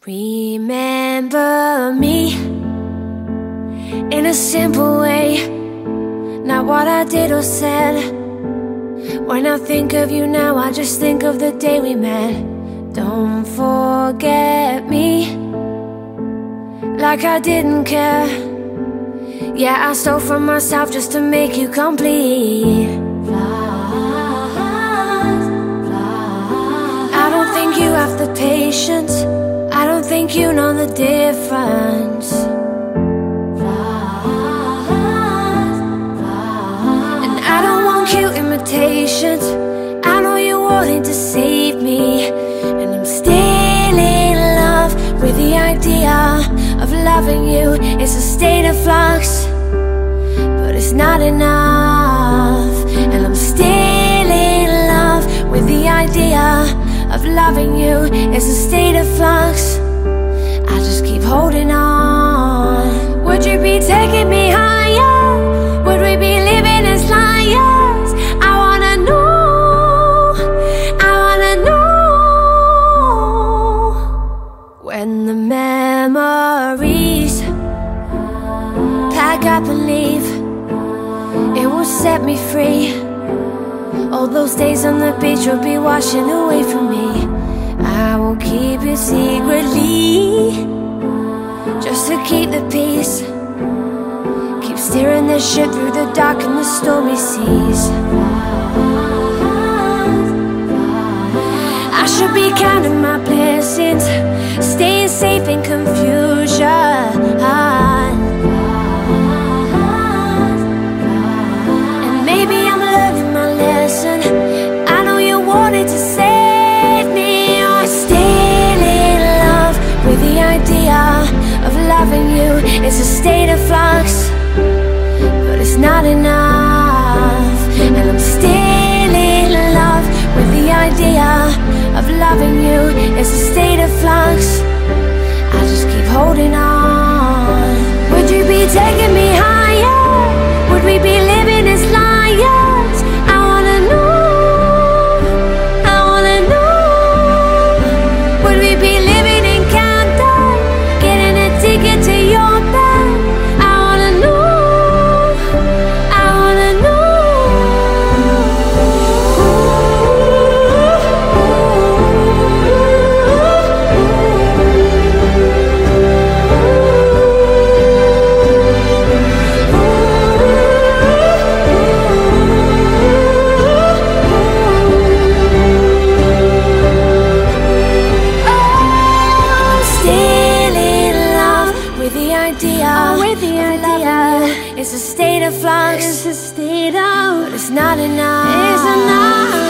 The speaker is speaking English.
Remember me in a simple way, not what I did or said. When I think of you now, I just think of the day we met. Don't forget me, like I didn't care. Yeah, I stole from myself just to make you complete. I don't think you have the patience, I don't think you know the difference. And I don't want cute imitations, I know you're wanting to save me. And I'm still in love with the idea of loving you. It's a state of flux, but it's not enough. And I'm still in love with the idea of loving you. It's a state of flux, I just keep holding on. Would you be taking me higher? Would we be living as liars? I wanna know, I wanna know. When the memories pack up and leave, it will set me free. All those days on the beach will be washing away from me. I will keep it secretly, just to keep the peace. Keep steering the ship through the dark and the stormy seas. I should be counting my blessings, staying safe in confusion. And maybe I'm learning my lesson, I know you wanted to save me. I'm still in love with the idea of loving you. It's a state of flux, but it's not enough. And I'm still in love with the idea of loving you. It's a state of flux, I just keep holding on. Would you be taking me higher? Would we be living as liars? I wanna know, I wanna know. Would we be living in Camden, getting a ticket to your bed? I wanna know, I wanna know. It's a state of flux, it's a state of, but it's not enough. It's enough.